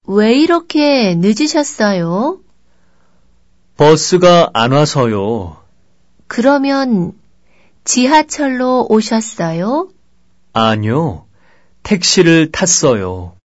왜 이렇게 늦으셨어요? 버스가 안 와서요. 그러면 지하철로 오셨어요? 아니요, 택시를 탔어요.